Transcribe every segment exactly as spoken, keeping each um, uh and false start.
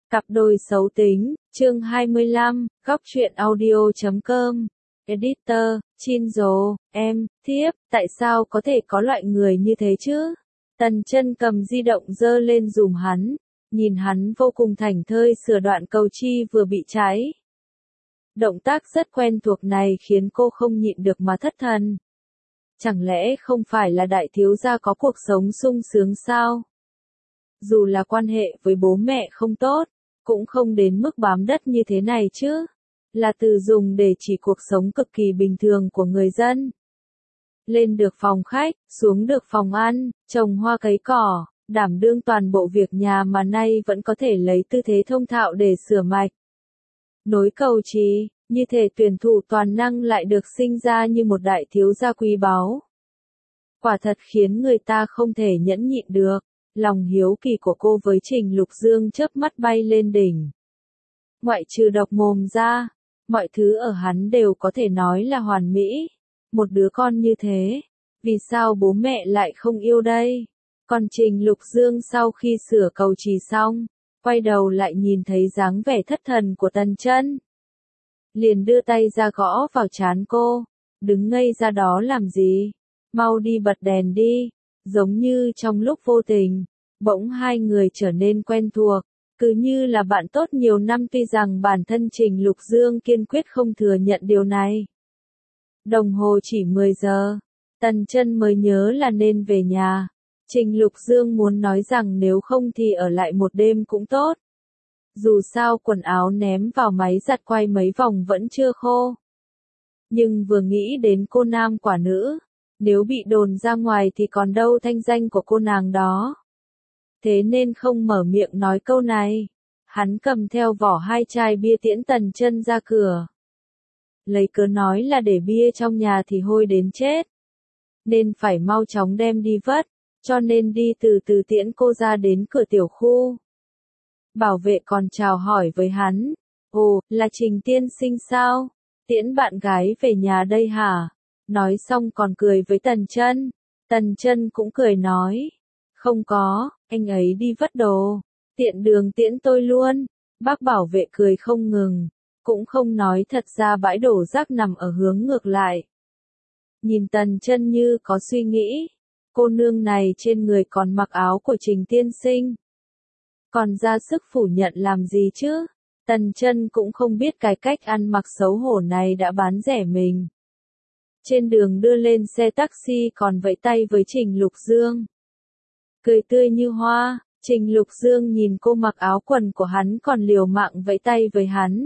Cặp đôi xấu tính, chương hai mươi lăm, góc truyện audio chấm com. Editor, Chinzo, em, thiếp, tại sao có thể có loại người như thế chứ? Tần Chân cầm di động giơ lên dùm hắn, nhìn hắn vô cùng thảnh thơi sửa đoạn cầu chi vừa bị cháy. Động tác rất quen thuộc này khiến cô không nhịn được mà thất thần. Chẳng lẽ không phải là đại thiếu gia có cuộc sống sung sướng sao? Dù là quan hệ với bố mẹ không tốt, cũng không đến mức bám đất như thế này chứ. Là từ dùng để chỉ cuộc sống cực kỳ bình thường của người dân. Lên được phòng khách, xuống được phòng ăn, trồng hoa cấy cỏ, đảm đương toàn bộ việc nhà mà nay vẫn có thể lấy tư thế thông thạo để sửa mạch. Nối cầu trí, như thể tuyển thủ toàn năng lại được sinh ra như một đại thiếu gia quý báu. Quả thật khiến người ta không thể nhẫn nhịn được. Lòng hiếu kỳ của cô với Trình Lục Dương chớp mắt bay lên đỉnh. Ngoại trừ độc mồm ra, mọi thứ ở hắn đều có thể nói là hoàn mỹ. Một đứa con như thế, vì sao bố mẹ lại không yêu đây? Còn Trình Lục Dương sau khi sửa cầu trì xong, quay đầu lại nhìn thấy dáng vẻ thất thần của Tần Chân. Liền đưa tay ra gõ vào trán cô, đứng ngây ra đó làm gì? Mau đi bật đèn đi. Giống như trong lúc vô tình, bỗng hai người trở nên quen thuộc, cứ như là bạn tốt nhiều năm tuy rằng bản thân Trình Lục Dương kiên quyết không thừa nhận điều này. Đồng hồ chỉ mười giờ, Tần Chân mới nhớ là nên về nhà. Trình Lục Dương muốn nói rằng nếu không thì ở lại một đêm cũng tốt. Dù sao quần áo ném vào máy giặt quay mấy vòng vẫn chưa khô. Nhưng vừa nghĩ đến cô nam quả nữ, nếu bị đồn ra ngoài thì còn đâu thanh danh của cô nàng đó. Thế nên không mở miệng nói câu này. Hắn cầm theo vỏ hai chai bia tiễn Tần Chân ra cửa. Lấy cớ nói là để bia trong nhà thì hôi đến chết. Nên phải mau chóng đem đi vất, cho nên đi từ từ tiễn cô ra đến cửa tiểu khu. Bảo vệ còn chào hỏi với hắn. Ồ, là Trình tiên sinh sao? Tiễn bạn gái về nhà đây hả? Nói xong còn cười với Tần Chân. Tần Chân cũng cười nói. Không có, anh ấy đi vất đồ. Tiện đường tiễn tôi luôn. Bác bảo vệ cười không ngừng. Cũng không nói thật ra bãi đổ rác nằm ở hướng ngược lại. Nhìn Tần Chân như có suy nghĩ. Cô nương này trên người còn mặc áo của Trình tiên sinh. Còn ra sức phủ nhận làm gì chứ? Tần Chân cũng không biết cái cách ăn mặc xấu hổ này đã bán rẻ mình. Trên đường đưa lên xe taxi còn vẫy tay với Trình Lục Dương. Cười tươi như hoa, Trình Lục Dương nhìn cô mặc áo quần của hắn còn liều mạng vẫy tay với hắn.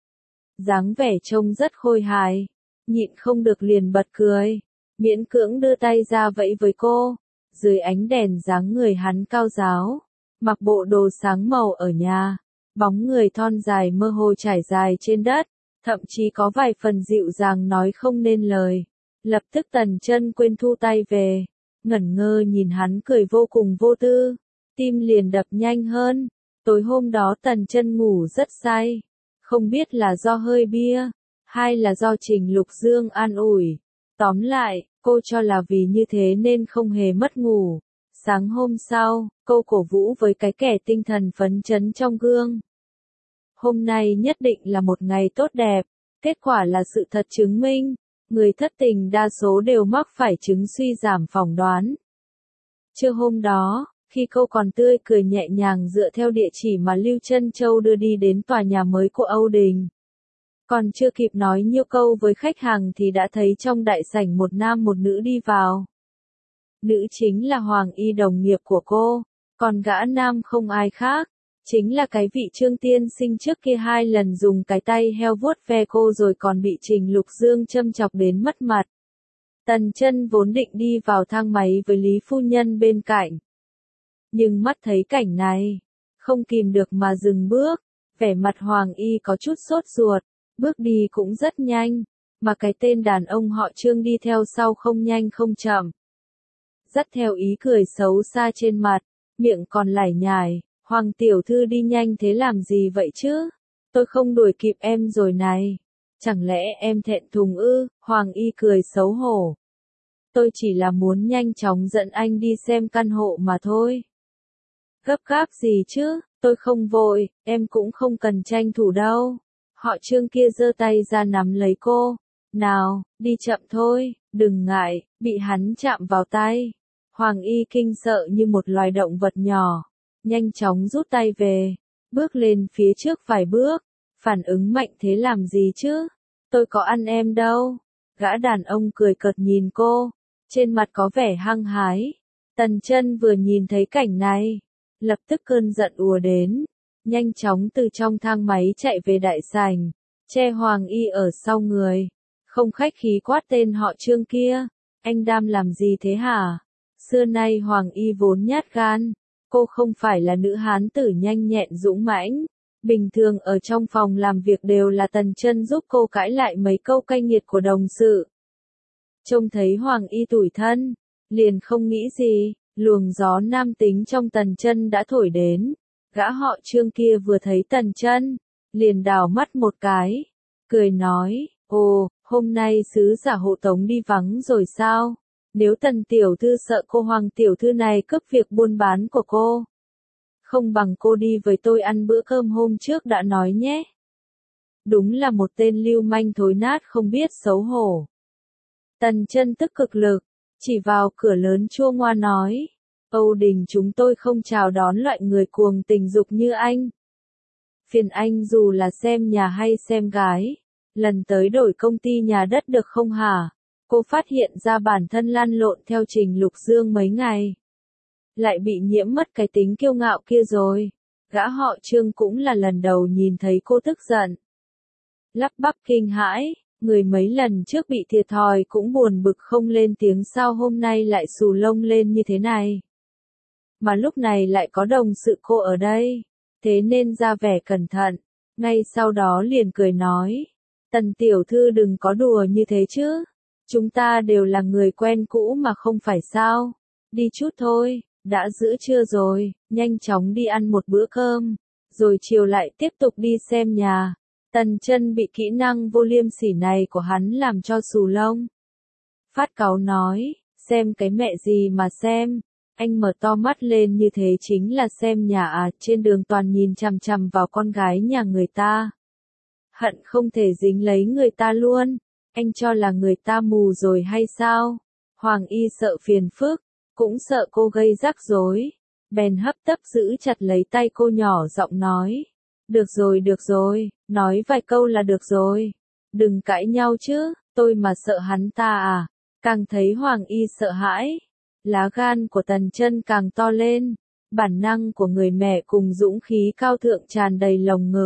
Dáng vẻ trông rất khôi hài, nhịn không được liền bật cười, miễn cưỡng đưa tay ra vẫy với cô. Dưới ánh đèn dáng người hắn cao ráo, mặc bộ đồ sáng màu ở nhà, bóng người thon dài mơ hồ trải dài trên đất. Thậm chí có vài phần dịu dàng nói không nên lời. Lập tức Tần Chân quên thu tay về. Ngẩn ngơ nhìn hắn cười vô cùng vô tư. Tim liền đập nhanh hơn. Tối hôm đó Tần Chân ngủ rất say. Không biết là do hơi bia, hay là do Trình Lục Dương an ủi. Tóm lại, cô cho là vì như thế nên không hề mất ngủ. Sáng hôm sau, cô cổ vũ với cái kẻ tinh thần phấn chấn trong gương. Hôm nay nhất định là một ngày tốt đẹp. Kết quả là sự thật chứng minh, người thất tình đa số đều mắc phải chứng suy giảm phỏng đoán. Trưa hôm đó, khi cô còn tươi cười nhẹ nhàng dựa theo địa chỉ mà Lưu Trân Châu đưa đi đến tòa nhà mới của Âu Đình. Còn chưa kịp nói nhiêu câu với khách hàng thì đã thấy trong đại sảnh một nam một nữ đi vào. Nữ chính là Hoàng Y đồng nghiệp của cô, còn gã nam không ai khác. Chính là cái vị Trương tiên sinh trước kia hai lần dùng cái tay heo vuốt ve cô rồi còn bị Trình Lục Dương châm chọc đến mất mặt. Tần Chân vốn định đi vào thang máy với Lý phu nhân bên cạnh. Nhưng mắt thấy cảnh này, không kìm được mà dừng bước, vẻ mặt Hoàng Y có chút sốt ruột, bước đi cũng rất nhanh, mà cái tên đàn ông họ Trương đi theo sau không nhanh không chậm. Dắt theo ý cười xấu xa trên mặt, miệng còn lải nhải. Hoàng tiểu thư đi nhanh thế làm gì vậy chứ? Tôi không đuổi kịp em rồi này. Chẳng lẽ em thẹn thùng ư? Hoàng Y cười xấu hổ. Tôi chỉ là muốn nhanh chóng dẫn anh đi xem căn hộ mà thôi. Gấp gáp gì chứ? Tôi không vội, em cũng không cần tranh thủ đâu. Họ Trương kia giơ tay ra nắm lấy cô. Nào, đi chậm thôi, đừng ngại, bị hắn chạm vào tay. Hoàng Y kinh sợ như một loài động vật nhỏ, nhanh chóng rút tay về, bước lên phía trước vài bước, phản ứng mạnh thế làm gì chứ? Tôi có ăn em đâu. Gã đàn ông cười cợt nhìn cô, trên mặt có vẻ hăng hái. Tần Chân vừa nhìn thấy cảnh này, lập tức cơn giận ùa đến, nhanh chóng từ trong thang máy chạy về đại sảnh, che Hoàng Y ở sau người, không khách khí quát tên họ Trương kia, anh Đam làm gì thế hả? Xưa nay Hoàng Y vốn nhát gan, cô không phải là nữ hán tử nhanh nhẹn dũng mãnh, bình thường ở trong phòng làm việc đều là Tần Chân giúp cô cãi lại mấy câu cay nghiệt của đồng sự. Trông thấy Hoàng Y tủi thân, liền không nghĩ gì, luồng gió nam tính trong Tần Chân đã thổi đến. Gã họ Trương kia vừa thấy Tần Chân, liền đảo mắt một cái, cười nói, ồ, hôm nay sứ giả hộ tống đi vắng rồi sao? Nếu Tần tiểu thư sợ cô Hoàng tiểu thư này cướp việc buôn bán của cô, không bằng cô đi với tôi ăn bữa cơm hôm trước đã nói nhé. Đúng là một tên lưu manh thối nát không biết xấu hổ. Tần Chân tức cực lực, chỉ vào cửa lớn chua ngoa nói, Âu Đình chúng tôi không chào đón loại người cuồng tình dục như anh. Phiền anh dù là xem nhà hay xem gái, lần tới đổi công ty nhà đất được không hả? Cô phát hiện ra bản thân lăn lộn theo Trình Lục Dương mấy ngày, lại bị nhiễm mất cái tính kiêu ngạo kia rồi. Gã họ Trương cũng là lần đầu nhìn thấy cô tức giận, lắp bắp kinh hãi, người mấy lần trước bị thiệt thòi cũng buồn bực không lên tiếng sao hôm nay lại xù lông lên như thế này. Mà lúc này lại có đồng sự cô ở đây, thế nên ra vẻ cẩn thận, ngay sau đó liền cười nói, Tần tiểu thư đừng có đùa như thế chứ, chúng ta đều là người quen cũ mà không phải sao, đi chút thôi, đã giữa trưa rồi, nhanh chóng đi ăn một bữa cơm, rồi chiều lại tiếp tục đi xem nhà. Tần Chân bị kỹ năng vô liêm sỉ này của hắn làm cho xù lông. Phát cáu nói, xem cái mẹ gì mà xem, anh mở to mắt lên như thế chính là xem nhà à, trên đường toàn nhìn chằm chằm vào con gái nhà người ta. Hận không thể dính lấy người ta luôn, anh cho là người ta mù rồi hay sao? Hoàng Y sợ phiền phức, cũng sợ cô gây rắc rối, bèn hấp tấp giữ chặt lấy tay cô nhỏ giọng nói. Được rồi được rồi, nói vài câu là được rồi. Đừng cãi nhau chứ, tôi mà sợ hắn ta à. Càng thấy Hoàng Y sợ hãi, lá gan của Tần Chân càng to lên, bản năng của người mẹ cùng dũng khí cao thượng tràn đầy lồng ngực.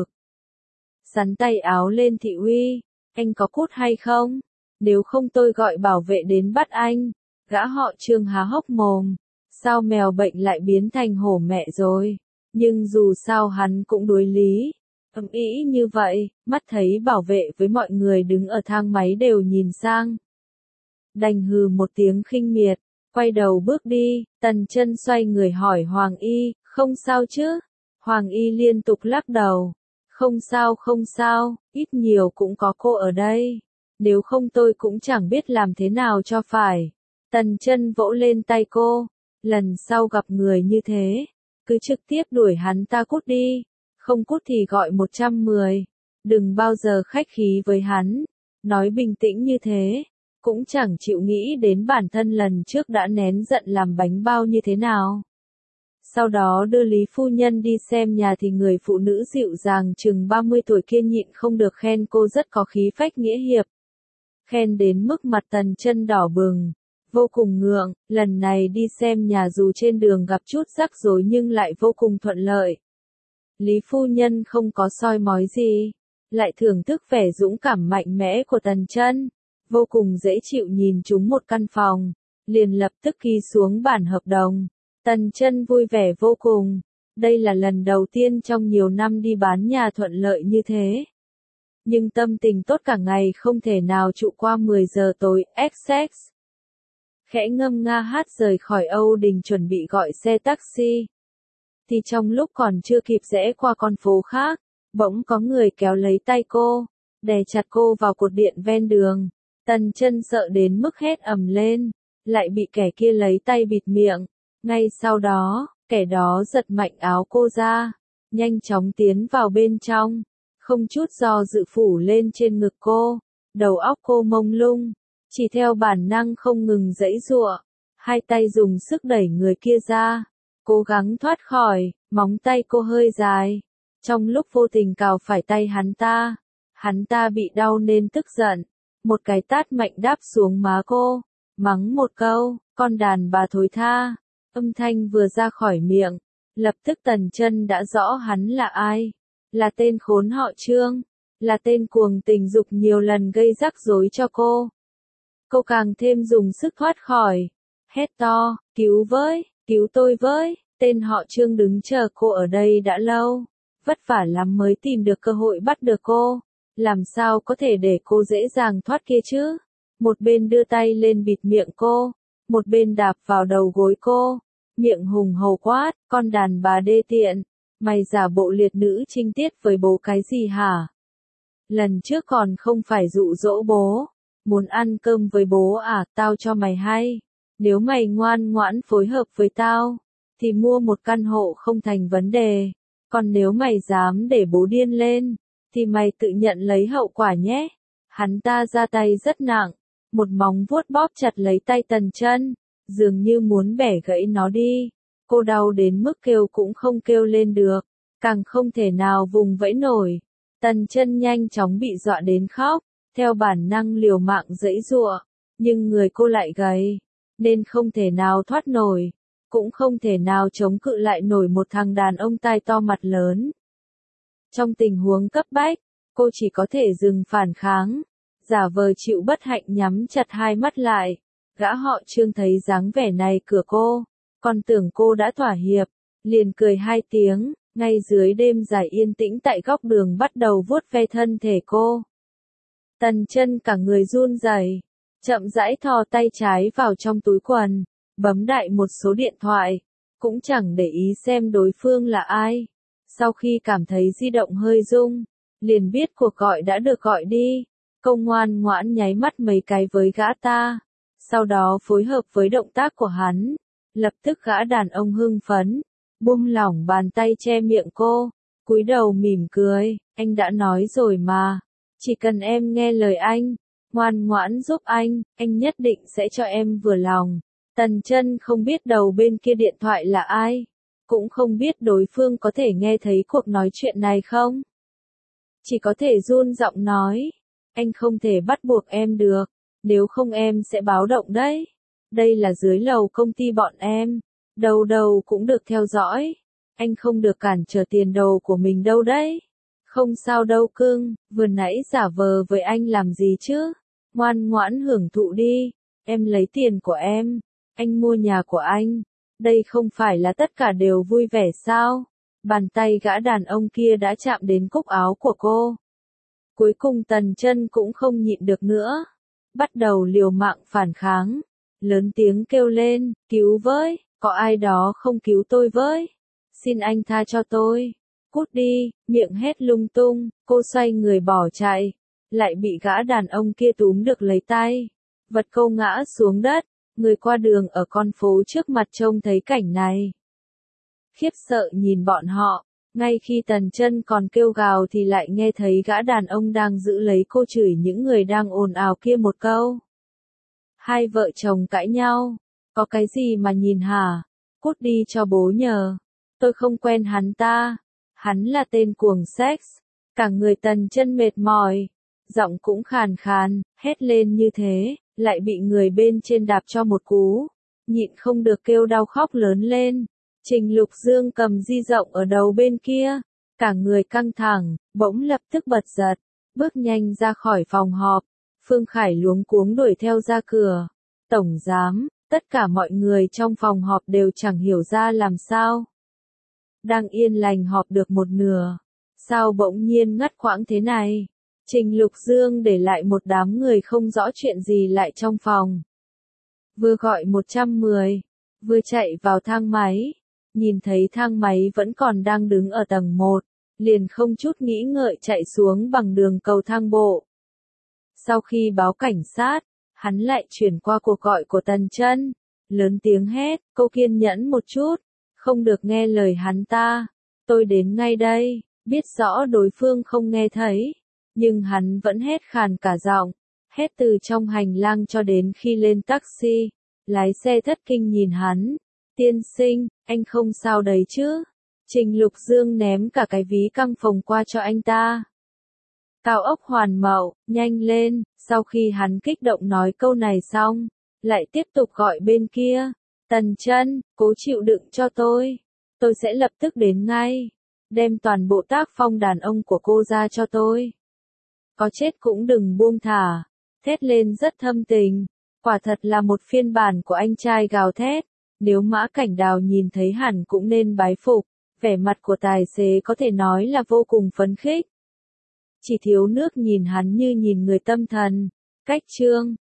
Sắn tay áo lên thị uy, anh có cút hay không? Nếu không tôi gọi bảo vệ đến bắt anh. Gã họ Trương há hốc mồm, sao mèo bệnh lại biến thành hổ mẹ rồi? Nhưng dù sao hắn cũng đối lý, ầm ĩ như vậy, mắt thấy bảo vệ với mọi người đứng ở thang máy đều nhìn sang. Đành hừ một tiếng khinh miệt, quay đầu bước đi, Tần Chân xoay người hỏi Hoàng Y, không sao chứ? Hoàng Y liên tục lắc đầu, không sao không sao, ít nhiều cũng có cô ở đây, nếu không tôi cũng chẳng biết làm thế nào cho phải. Tần Chân vỗ lên tay cô, lần sau gặp người như thế, cứ trực tiếp đuổi hắn ta cút đi, không cút thì gọi một trăm mười, đừng bao giờ khách khí với hắn. Nói bình tĩnh như thế, cũng chẳng chịu nghĩ đến bản thân lần trước đã nén giận làm bánh bao như thế nào. Sau đó đưa Lý phu nhân đi xem nhà thì người phụ nữ dịu dàng chừng ba mươi tuổi kia nhịn không được khen cô rất có khí phách nghĩa hiệp. Khen đến mức mặt Tần Chân đỏ bừng, vô cùng ngượng, lần này đi xem nhà dù trên đường gặp chút rắc rối nhưng lại vô cùng thuận lợi. Lý phu nhân không có soi mói gì, lại thưởng thức vẻ dũng cảm mạnh mẽ của Tần Chân, vô cùng dễ chịu nhìn chúng một căn phòng, liền lập tức ký xuống bản hợp đồng. Tần Chân vui vẻ vô cùng, đây là lần đầu tiên trong nhiều năm đi bán nhà thuận lợi như thế. Nhưng tâm tình tốt cả ngày không thể nào trụ qua mười giờ tối, ích ích. Khẽ ngâm nga hát rời khỏi Âu Đình chuẩn bị gọi xe taxi. Thì trong lúc còn chưa kịp rẽ qua con phố khác, bỗng có người kéo lấy tay cô, đè chặt cô vào cột điện ven đường. Tần Chân sợ đến mức hét ầm lên, lại bị kẻ kia lấy tay bịt miệng. Ngay sau đó, kẻ đó giật mạnh áo cô ra, nhanh chóng tiến vào bên trong, không chút do dự phủ lên trên ngực cô, đầu óc cô mông lung, chỉ theo bản năng không ngừng giãy giụa, hai tay dùng sức đẩy người kia ra, cố gắng thoát khỏi, móng tay cô hơi dài, trong lúc vô tình cào phải tay hắn ta, hắn ta bị đau nên tức giận, một cái tát mạnh đáp xuống má cô, mắng một câu, con đàn bà thối tha, âm thanh vừa ra khỏi miệng, lập tức Tần Chân đã rõ hắn là ai, là tên khốn họ Trương, là tên cuồng tình dục nhiều lần gây rắc rối cho cô. Cô càng thêm dùng sức thoát khỏi, hét to, cứu với, cứu tôi với, tên họ Trương đứng chờ cô ở đây đã lâu, vất vả lắm mới tìm được cơ hội bắt được cô, làm sao có thể để cô dễ dàng thoát kia chứ? Một bên đưa tay lên bịt miệng cô, một bên đạp vào đầu gối cô, miệng hùng hổ quát, con đàn bà đê tiện, mày giả bộ liệt nữ trinh tiết với bố cái gì hả? Lần trước còn không phải dụ dỗ bố, muốn ăn cơm với bố à, tao cho mày hay, nếu mày ngoan ngoãn phối hợp với tao, thì mua một căn hộ không thành vấn đề, còn nếu mày dám để bố điên lên, thì mày tự nhận lấy hậu quả nhé. Hắn ta ra tay rất nặng, một móng vuốt bóp chặt lấy tay Tần Chân, dường như muốn bẻ gãy nó đi. Cô đau đến mức kêu cũng không kêu lên được, càng không thể nào vùng vẫy nổi. Tần Chân nhanh chóng bị dọa đến khóc, theo bản năng liều mạng giãy giụa, nhưng người cô lại gầy, nên không thể nào thoát nổi, cũng không thể nào chống cự lại nổi một thằng đàn ông tai to mặt lớn. Trong tình huống cấp bách, cô chỉ có thể dừng phản kháng, giả vờ chịu bất hạnh nhắm chặt hai mắt lại. Gã họ Trương thấy dáng vẻ này cửa cô, còn tưởng cô đã thỏa hiệp, liền cười hai tiếng, ngay dưới đêm dài yên tĩnh tại góc đường bắt đầu vuốt ve thân thể cô. Tần Chân cả người run rẩy, chậm rãi thò tay trái vào trong túi quần, bấm đại một số điện thoại, cũng chẳng để ý xem đối phương là ai. Sau khi cảm thấy di động hơi rung, liền biết cuộc gọi đã được gọi đi, cô ngoan ngoãn nháy mắt mấy cái với gã ta, sau đó phối hợp với động tác của hắn, lập tức gã đàn ông hưng phấn, buông lỏng bàn tay che miệng cô, cúi đầu mỉm cười, anh đã nói rồi mà, chỉ cần em nghe lời anh, ngoan ngoãn giúp anh, anh nhất định sẽ cho em vừa lòng. Tần Chân không biết đầu bên kia điện thoại là ai, cũng không biết đối phương có thể nghe thấy cuộc nói chuyện này không. Chỉ có thể run giọng nói, anh không thể bắt buộc em được, nếu không em sẽ báo động đấy. Đây là dưới lầu công ty bọn em, đầu đầu cũng được theo dõi, anh không được cản trở tiền đồ của mình đâu đấy. Không sao đâu cưng, vừa nãy giả vờ với anh làm gì chứ, ngoan ngoãn hưởng thụ đi, em lấy tiền của em, anh mua nhà của anh, đây không phải là tất cả đều vui vẻ sao? Bàn tay gã đàn ông kia đã chạm đến cúc áo của cô. Cuối cùng Tần Chân cũng không nhịn được nữa, bắt đầu liều mạng phản kháng, lớn tiếng kêu lên, cứu với, có ai đó không cứu tôi với, xin anh tha cho tôi, cút đi, miệng hét lung tung, cô xoay người bỏ chạy, lại bị gã đàn ông kia túm được lấy tay, vật cô ngã xuống đất, người qua đường ở con phố trước mặt trông thấy cảnh này. Khiếp sợ nhìn bọn họ, ngay khi Tần Chân còn kêu gào thì lại nghe thấy gã đàn ông đang giữ lấy cô chửi những người đang ồn ào kia một câu. Hai vợ chồng cãi nhau, có cái gì mà nhìn hả, cút đi cho bố nhờ, tôi không quen hắn ta, hắn là tên cuồng sex, cả người Tần Chân mệt mỏi, giọng cũng khàn khàn, hét lên như thế, lại bị người bên trên đạp cho một cú, nhịn không được kêu đau khóc lớn lên. Trình Lục Dương cầm di rộng ở đầu bên kia, cả người căng thẳng, bỗng lập tức bật giật, bước nhanh ra khỏi phòng họp. Phương Khải luống cuống đuổi theo ra cửa. Tổng giám, tất cả mọi người trong phòng họp đều chẳng hiểu ra làm sao. Đang yên lành họp được một nửa, sao bỗng nhiên ngắt quãng thế này? Trình Lục Dương để lại một đám người không rõ chuyện gì lại trong phòng. Vừa gọi một trăm mười, vừa chạy vào thang máy. Nhìn thấy thang máy vẫn còn đang đứng ở tầng một, liền không chút nghĩ ngợi chạy xuống bằng đường cầu thang bộ. Sau khi báo cảnh sát, hắn lại chuyển qua cuộc gọi của Tần Chân, lớn tiếng hét, cô kiên nhẫn một chút, không được nghe lời hắn ta, Tôi đến ngay đây, biết rõ đối phương không nghe thấy, nhưng hắn vẫn hét khàn cả giọng, hét từ trong hành lang cho đến khi lên taxi. Lái xe thất kinh nhìn hắn, tiên sinh, anh không sao đấy chứ? Trình Lục Dương ném cả cái ví căng phòng qua cho anh ta. Cao ốc Hoàn Mậu, nhanh lên, sau khi hắn kích động nói câu này xong, lại tiếp tục gọi bên kia, Tần Chân, cố chịu đựng cho tôi, tôi sẽ lập tức đến ngay, đem toàn bộ tác phong đàn ông của cô ra cho tôi. Có chết cũng đừng buông thả, thét lên rất thâm tình, quả thật là một phiên bản của anh trai gào thét, nếu Mã Cảnh Đào nhìn thấy hẳn cũng nên bái phục, vẻ mặt của tài xế có thể nói là vô cùng phấn khích. Chỉ thiếu nước nhìn hắn như nhìn người tâm thần, cách chương.